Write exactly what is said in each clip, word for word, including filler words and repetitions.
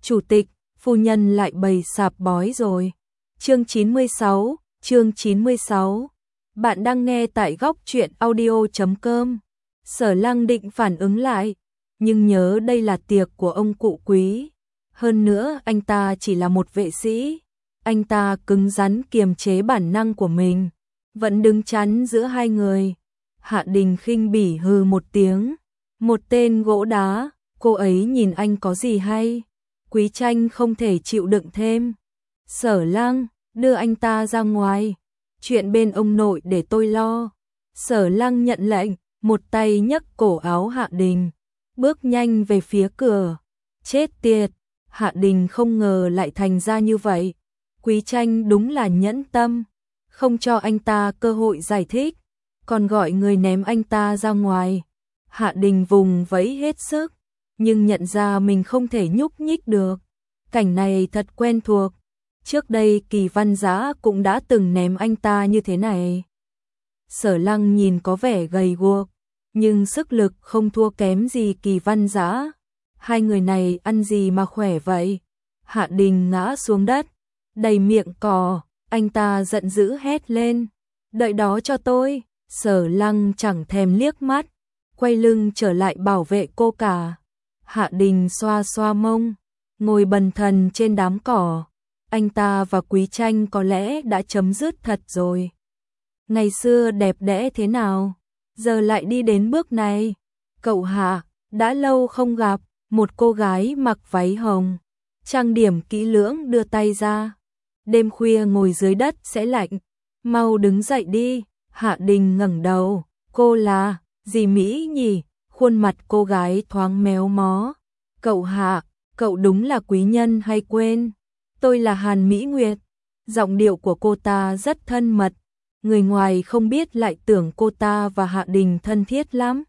chủ tịch, phu nhân lại bày sạp bói rồi. Chương chín mươi sáu, chương chín mươi sáu. Bạn đang nghe tại góc truyện audio chấm com. Sở Lăng định phản ứng lại, nhưng nhớ đây là tiệc của ông cụ Quý. Hơn nữa anh ta chỉ là một vệ sĩ. Anh ta cứng rắn kiềm chế bản năng của mình, vẫn đứng chắn giữa hai người. Hạ Đình khinh bỉ hừ một tiếng. Một tên gỗ đá, cô ấy nhìn anh có gì hay? Quý Tranh không thể chịu đựng thêm. Sở Lăng, đưa anh ta ra ngoài. Chuyện bên ông nội để tôi lo. Sở Lăng nhận lệnh, một tay nhấc cổ áo Hạ Đình, bước nhanh về phía cửa. Chết tiệt, Hạ Đình không ngờ lại thành ra như vậy. Quý Tranh đúng là nhẫn tâm, không cho anh ta cơ hội giải thích, còn gọi người ném anh ta ra ngoài. Hạ Đình vùng vẫy hết sức, nhưng nhận ra mình không thể nhúc nhích được. Cảnh này thật quen thuộc. Trước đây Kỳ Văn Dã cũng đã từng ném anh ta như thế này. Sở Lăng nhìn có vẻ gầy guộc, nhưng sức lực không thua kém gì Kỳ Văn Dã. Hai người này ăn gì mà khỏe vậy? Hạ Đình ngã xuống đất, đầy miệng cỏ, anh ta giận dữ hét lên. Đợi đó cho tôi. Sở Lăng chẳng thèm liếc mắt, quay lưng trở lại bảo vệ cô cả. Hạ Đình xoa xoa mông, ngồi bần thần trên đám cỏ. Anh ta và Quý Tranh có lẽ đã chấm dứt thật rồi. Ngày xưa đẹp đẽ thế nào, giờ lại đi đến bước này. Cậu Hạ, đã lâu không gặp. Một cô gái mặc váy hồng, trang điểm kỹ lưỡng đưa tay ra. Đêm khuya ngồi dưới đất sẽ lạnh, mau đứng dậy đi. Hạ Đình ngẩng đầu, cô là dì Mỹ nhỉ? Khuôn mặt cô gái thoáng méo mó. Cậu Hạ, cậu đúng là quý nhân hay quên? Tôi là Hàn Mỹ Nguyệt. Giọng điệu của cô ta rất thân mật, người ngoài không biết lại tưởng cô ta và Hạ Đình thân thiết lắm.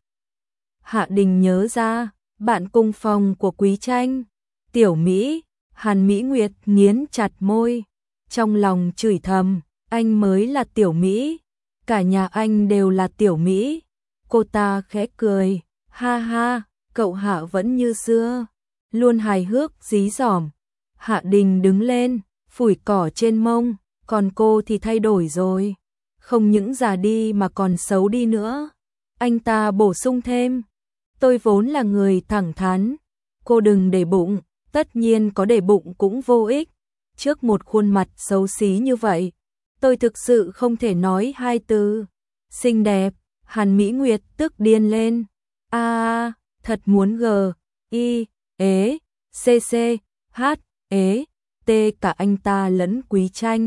Hạ Đình nhớ ra, bạn cùng phòng của Quý Tranh, Tiểu Mỹ. Hàn Mỹ Nguyệt nghiến chặt môi, trong lòng chửi thầm, anh mới là Tiểu Mỹ, cả nhà anh đều là Tiểu Mỹ. Cô ta khẽ cười, ha ha, cậu Hạ vẫn như xưa, luôn hài hước dí dỏm. Hạ Đình đứng lên, phủi cỏ trên mông, còn cô thì thay đổi rồi, không những già đi mà còn xấu đi nữa. Anh ta bổ sung thêm, tôi vốn là người thẳng thắn, cô đừng để bụng. Tất nhiên có để bụng cũng vô ích, trước một khuôn mặt xấu xí như vậy, tôi thực sự không thể nói hai từ. Xinh đẹp. Hàn Mỹ Nguyệt tức điên lên, a à, thật muốn g, i, ế, c c, h, ế, t cả anh ta lẫn Quý Tranh.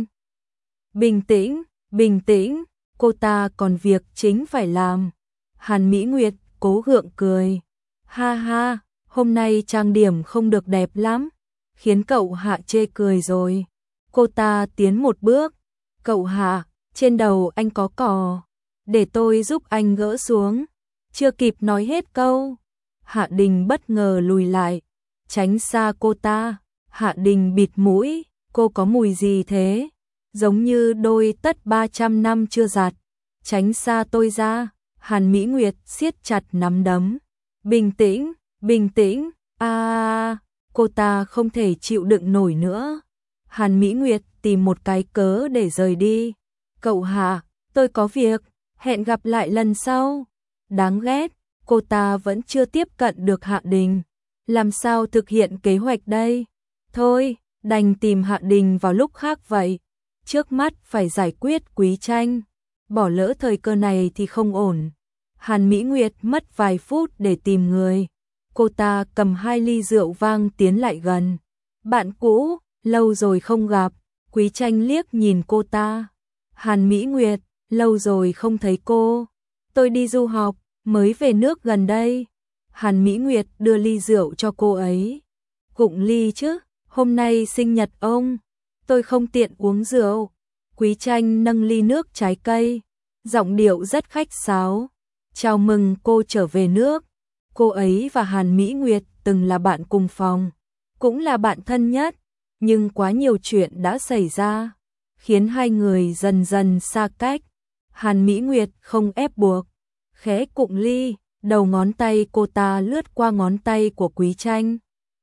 Bình tĩnh, bình tĩnh, cô ta còn việc chính phải làm. Hàn Mỹ Nguyệt cố gượng cười, ha ha, hôm nay trang điểm không được đẹp lắm, khiến cậu Hạ chê cười rồi. Cô ta tiến một bước, cậu Hạ, trên đầu anh có cỏ, để tôi giúp anh gỡ xuống. Chưa kịp nói hết câu, Hạ Đình bất ngờ lùi lại, tránh xa cô ta. Hạ Đình bịt mũi, cô có mùi gì thế? Giống như đôi tất ba trăm năm chưa giặt. Tránh xa tôi ra. Hàn Mỹ Nguyệt siết chặt nắm đấm. Bình tĩnh, bình tĩnh, a à, cô ta không thể chịu đựng nổi nữa. Hàn Mỹ Nguyệt tìm một cái cớ để rời đi. Cậu Hạ, tôi có việc, hẹn gặp lại lần sau. Đáng ghét, cô ta vẫn chưa tiếp cận được Hạ Đình. Làm sao thực hiện kế hoạch đây? Thôi, đành tìm Hạ Đình vào lúc khác vậy. Trước mắt phải giải quyết Quý Tranh. Bỏ lỡ thời cơ này thì không ổn. Hàn Mỹ Nguyệt mất vài phút để tìm người. Cô ta cầm hai ly rượu vang tiến lại gần. Bạn cũ, lâu rồi không gặp. Quý Tranh liếc nhìn cô ta. Hàn Mỹ Nguyệt, lâu rồi không thấy cô. Tôi đi du học, mới về nước gần đây. Hàn Mỹ Nguyệt đưa ly rượu cho cô ấy. Cụng ly chứ, hôm nay sinh nhật ông, tôi không tiện uống rượu. Quý Tranh nâng ly nước trái cây, giọng điệu rất khách sáo. Chào mừng cô trở về nước. Cô ấy và Hàn Mỹ Nguyệt từng là bạn cùng phòng, cũng là bạn thân nhất, nhưng quá nhiều chuyện đã xảy ra, khiến hai người dần dần xa cách. Hàn Mỹ Nguyệt không ép buộc, khẽ cụng ly, đầu ngón tay cô ta lướt qua ngón tay của Quý Tranh.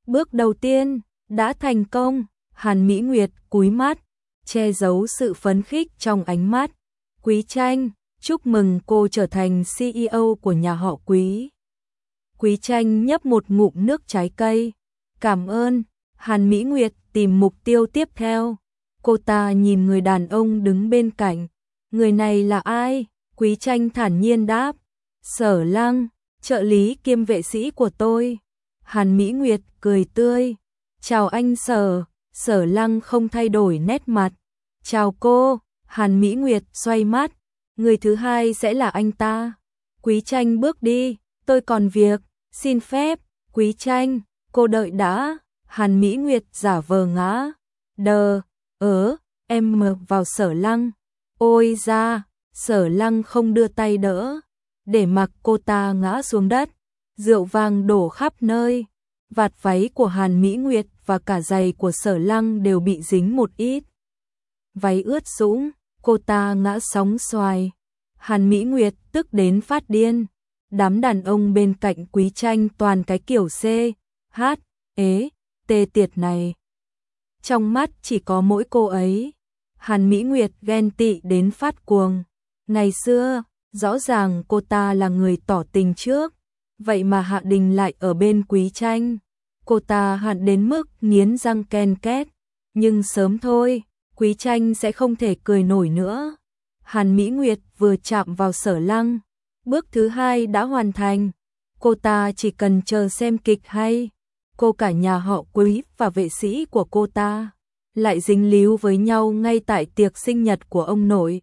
Bước đầu tiên đã thành công. Hàn Mỹ Nguyệt cúi mắt, che giấu sự phấn khích trong ánh mắt. Quý Tranh, chúc mừng cô trở thành xê e ô của nhà họ Quý. Quý Tranh nhấp một ngụm nước trái cây. Cảm ơn. Hàn Mỹ Nguyệt tìm mục tiêu tiếp theo. Cô ta nhìn người đàn ông đứng bên cạnh. Người này là ai? Quý Tranh thản nhiên đáp. Sở Lăng, trợ lý kiêm vệ sĩ của tôi. Hàn Mỹ Nguyệt cười tươi. Chào anh Sở. Sở Lăng không thay đổi nét mặt. Chào cô. Hàn Mỹ Nguyệt xoay mắt. Người thứ hai sẽ là anh ta. Quý Tranh bước đi. Tôi còn việc. Xin phép. Quý Tranh, cô đợi đã. Hàn Mỹ Nguyệt giả vờ ngã. Đờ, ớ, em mờ vào Sở Lăng. Ôi da, Sở Lăng không đưa tay đỡ. Để mặc cô ta ngã xuống đất. Rượu vang đổ khắp nơi. Vạt váy của Hàn Mỹ Nguyệt và cả giày của Sở Lăng đều bị dính một ít. Váy ướt sũng, cô ta ngã sóng xoài. Hàn Mỹ Nguyệt tức đến phát điên. Đám đàn ông bên cạnh Quý Tranh toàn cái kiểu C, H, ế, tê tiệt này. Trong mắt chỉ có mỗi cô ấy. Hàn Mỹ Nguyệt ghen tị đến phát cuồng. Ngày xưa, rõ ràng cô ta là người tỏ tình trước. Vậy mà Hạ Đình lại ở bên Quý Tranh. Cô ta hận đến mức nghiến răng ken két. Nhưng sớm thôi, Quý Tranh sẽ không thể cười nổi nữa. Hàn Mỹ Nguyệt vừa chạm vào Sở Lăng. Bước thứ hai đã hoàn thành. Cô ta chỉ cần chờ xem kịch hay. Cô cả nhà họ Quý và vệ sĩ của cô ta lại dính líu với nhau ngay tại tiệc sinh nhật của ông nội.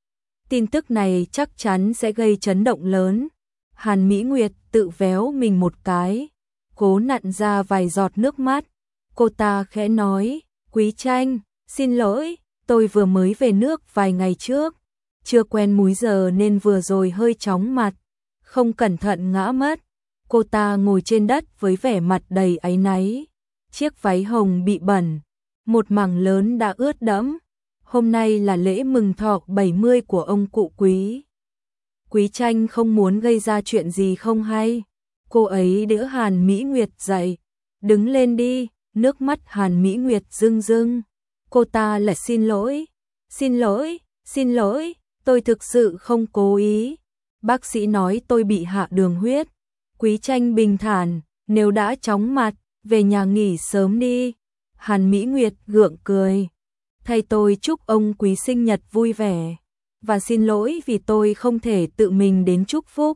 Tin tức này chắc chắn sẽ gây chấn động lớn. Hàn Mỹ Nguyệt tự véo mình một cái, cố nặn ra vài giọt nước mắt. Cô ta khẽ nói, Quý Tranh, xin lỗi, tôi vừa mới về nước vài ngày trước. Chưa quen múi giờ nên vừa rồi hơi chóng mặt, không cẩn thận ngã mất. Cô ta ngồi trên đất với vẻ mặt đầy áy náy. Chiếc váy hồng bị bẩn, một mảng lớn đã ướt đẫm. Hôm nay là lễ mừng thọ bảy mươi của ông cụ Quý. Quý Tranh không muốn gây ra chuyện gì không hay. Cô ấy đỡ Hàn Mỹ Nguyệt dậy. Đứng lên đi. Nước mắt Hàn Mỹ Nguyệt rưng rưng. Cô ta lại xin lỗi. Xin lỗi, xin lỗi, tôi thực sự không cố ý. Bác sĩ nói tôi bị hạ đường huyết. Quý Tranh bình thản, nếu đã chóng mặt, về nhà nghỉ sớm đi. Hàn Mỹ Nguyệt gượng cười. Thay tôi chúc ông Quý sinh nhật vui vẻ. Và xin lỗi vì tôi không thể tự mình đến chúc phúc.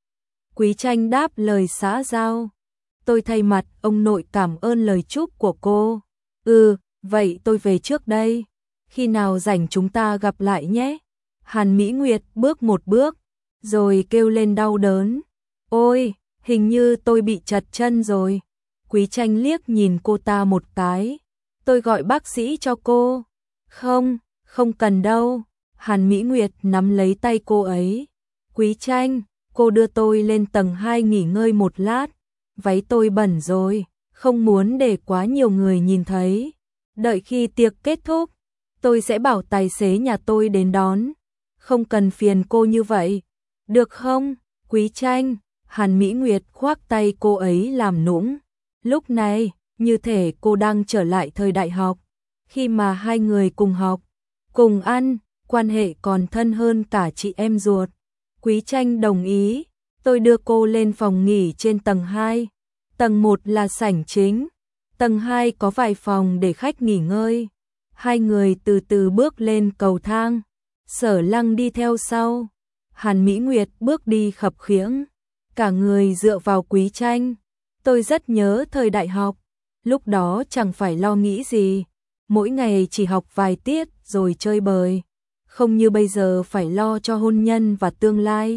Quý Tranh đáp lời xã giao. Tôi thay mặt ông nội cảm ơn lời chúc của cô. Ừ, vậy tôi về trước đây. Khi nào rảnh chúng ta gặp lại nhé. Hàn Mỹ Nguyệt bước một bước, rồi kêu lên đau đớn. Ôi, hình như tôi bị trật chân rồi. Quý Tranh liếc nhìn cô ta một cái. Tôi gọi bác sĩ cho cô. Không, không cần đâu. Hàn Mỹ Nguyệt nắm lấy tay cô ấy. Quý Tranh, cô đưa tôi lên tầng hai nghỉ ngơi một lát. Váy tôi bẩn rồi, không muốn để quá nhiều người nhìn thấy. Đợi khi tiệc kết thúc, tôi sẽ bảo tài xế nhà tôi đến đón. Không cần phiền cô như vậy. Được không, Quý Tranh? Hàn Mỹ Nguyệt khoác tay cô ấy làm nũng. Lúc này, như thể cô đang trở lại thời đại học. Khi mà hai người cùng học, cùng ăn, quan hệ còn thân hơn cả chị em ruột. Quý Tranh đồng ý. Tôi đưa cô lên phòng nghỉ trên tầng hai. Tầng một là sảnh chính. Tầng hai có vài phòng để khách nghỉ ngơi. Hai người từ từ bước lên cầu thang. Sở Lăng đi theo sau. Hàn Mỹ Nguyệt bước đi khập khiễng. Cả người dựa vào Quý Tranh. Tôi rất nhớ thời đại học. Lúc đó chẳng phải lo nghĩ gì. Mỗi ngày chỉ học vài tiết rồi chơi bời. Không như bây giờ phải lo cho hôn nhân và tương lai.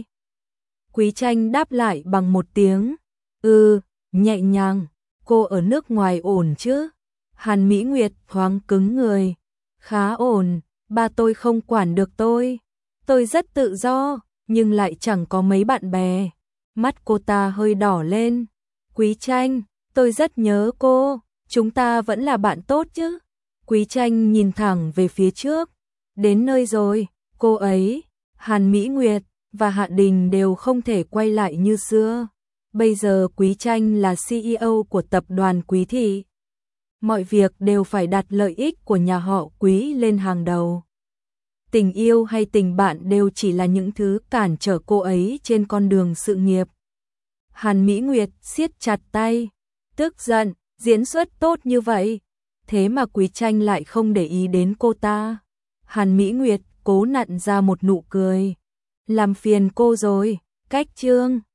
Quý Tranh đáp lại bằng một tiếng. Ừ, nhẹ nhàng. Cô ở nước ngoài ổn chứ? Hàn Mỹ Nguyệt thoáng cứng người. Khá ổn, ba tôi không quản được tôi. Tôi rất tự do, nhưng lại chẳng có mấy bạn bè. Mắt cô ta hơi đỏ lên. Quý Tranh, tôi rất nhớ cô. Chúng ta vẫn là bạn tốt chứ? Quý Tranh nhìn thẳng về phía trước. Đến nơi rồi, cô ấy, Hàn Mỹ Nguyệt và Hạ Đình đều không thể quay lại như xưa. Bây giờ Quý Tranh là xê e ô của tập đoàn Quý Thị. Mọi việc đều phải đặt lợi ích của nhà họ Quý lên hàng đầu. Tình yêu hay tình bạn đều chỉ là những thứ cản trở cô ấy trên con đường sự nghiệp. Hàn Mỹ Nguyệt siết chặt tay, tức giận, diễn xuất tốt như vậy, thế mà Quý Tranh lại không để ý đến cô ta. Hàn Mỹ Nguyệt cố nặn ra một nụ cười. Làm phiền cô rồi, cách chương.